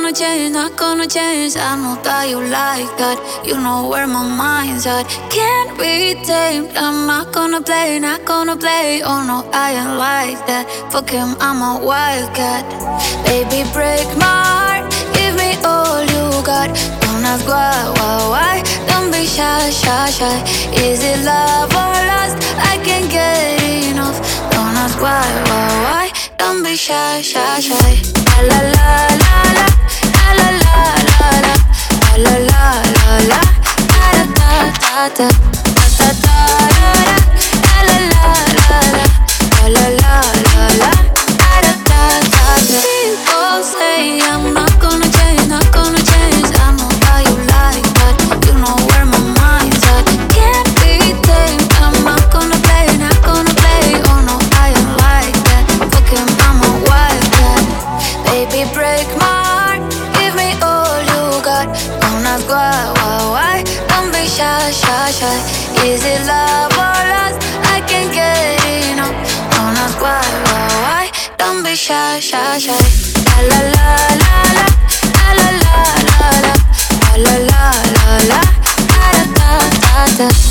not gonna change. I know that you like that. You know where my mind's at. Can't be tamed. I'm not gonna play, not gonna play. Oh no, I ain't like that. Fuck him, I'm a wildcat. Baby, break my heart. Give me all you got. Don't ask why. Don't be shy, shy, shy. Is it love or lust? I can't get enough. Don't ask why. Don't be shy, shy, shy. La la la la, la la la la la, la la la la, da da da da, da da da da, la la la la, la la la la, da da da da. People say I'm not gonna change, not gonna change. I know how you like that. You know where my mind's at. Can't be tamed. I'm not gonna play, not gonna play. Oh no, I ain't like that. Fuck him, I'm a wildcat. Baby, break my heart. Give me all you got. Don't ask why. Don't be shy, shy, shy. Is it love or lust? I can't get enough. Don't ask why. Don't be shy, shy, shy. La la la la, la la la la la, la la la la, da da da da.